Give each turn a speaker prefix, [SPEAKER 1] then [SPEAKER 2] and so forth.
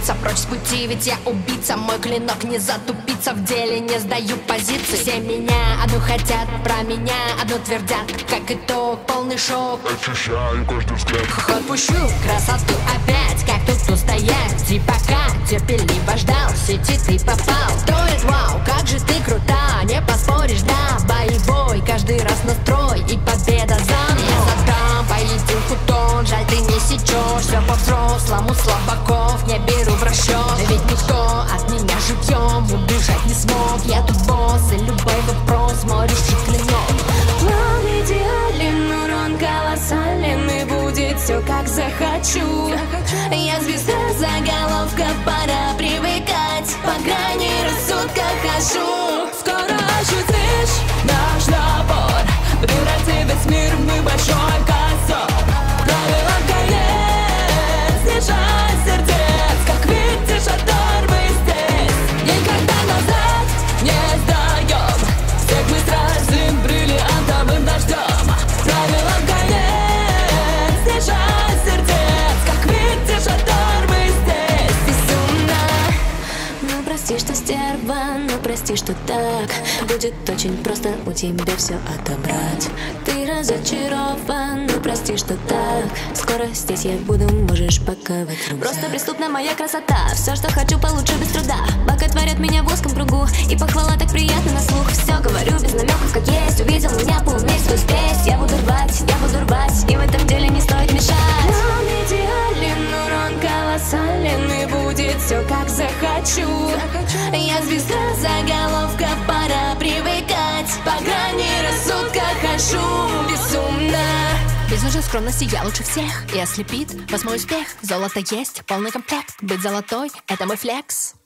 [SPEAKER 1] сбиться прочь с пути, ведь я убийца. Мой клинок не затупится, в деле не сдаю позиции. Все меня одну хотят, про меня одну твердят. Как итог, полный шок,
[SPEAKER 2] ощущаю каждый взгляд.
[SPEAKER 1] Отпущу красоту опять, как тут устоять. Ты пока терпеливо ждал, в сети ты попал. Стоит вау, как же ты крута, не поспоришь, да. Боевой, каждый раз настрой и победа за мной. Я задам поединку тон, жаль ты не сечешь. Все по-взрослому, слабаков не беру в расчет. Ведь никто от меня живьем убежать не смог. Я тут босс, и любой вопрос мой решит клинок.
[SPEAKER 3] План идеален, урон колоссален, и будет все как захочу. Я звезда, заголовка, пора привыкать. По грани рассудка хожу. Скоро ощутишь наш напор, превратит весь мир в небольшой косок. Правила конец, снижай сердец, как видишь, оторвы здесь. Никогда назад не сдаем, всех мы сразим бриллиантовым дождем. Правила конец, снижай сердец, как видишь, оторвы здесь. Безумно, ну прости, что стерва, ну прости, что так. Будет очень просто у тебя все отобрать. Ты разочарован, ну прости, что так. Скоро здесь я буду, можешь паковать рюкзак. Просто преступна моя красота, все, что хочу, получу без труда. Боготворят меня в узком кругу, и похвала так приятна на слух. Все говорю без намеков, как есть. Увидел меня, поумерь свой спесь. Я буду рвать, и в этом деле не стоит мешать. План идеален, урон колоссален, и будет все как захочу. Я звезда, заголовка, пора привыкать. По грани рассудка хожу безумно.
[SPEAKER 1] Без нужной скромности я лучше всех, и ослепит вас мой успех. Золото есть, полный комплект, быть золотой — это мой флекс.